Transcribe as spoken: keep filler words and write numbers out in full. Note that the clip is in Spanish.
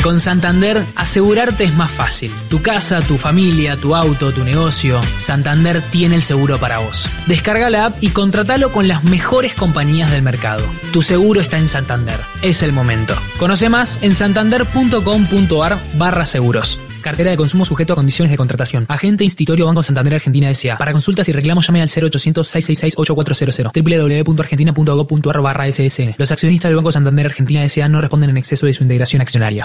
Con Santander, asegurarte es más fácil. Tu casa, tu familia, tu auto, tu negocio. Santander tiene el seguro para vos. Descarga la app y contratalo con las mejores compañías del mercado. Tu seguro está en Santander. Es el momento. Conoce más en santander.com.ar barra seguros. Cartera de consumo sujeto a condiciones de contratación. Agente Institutorio Banco Santander Argentina S A. Para consultas y reclamos llame al cero ochocientos, seiscientos sesenta y seis, ochenta y cuatro cero cero. doble u doble u doble u punto argentina punto gob punto ar barra S S N. Los accionistas del Banco Santander Argentina S A no responden en exceso de su integración accionaria.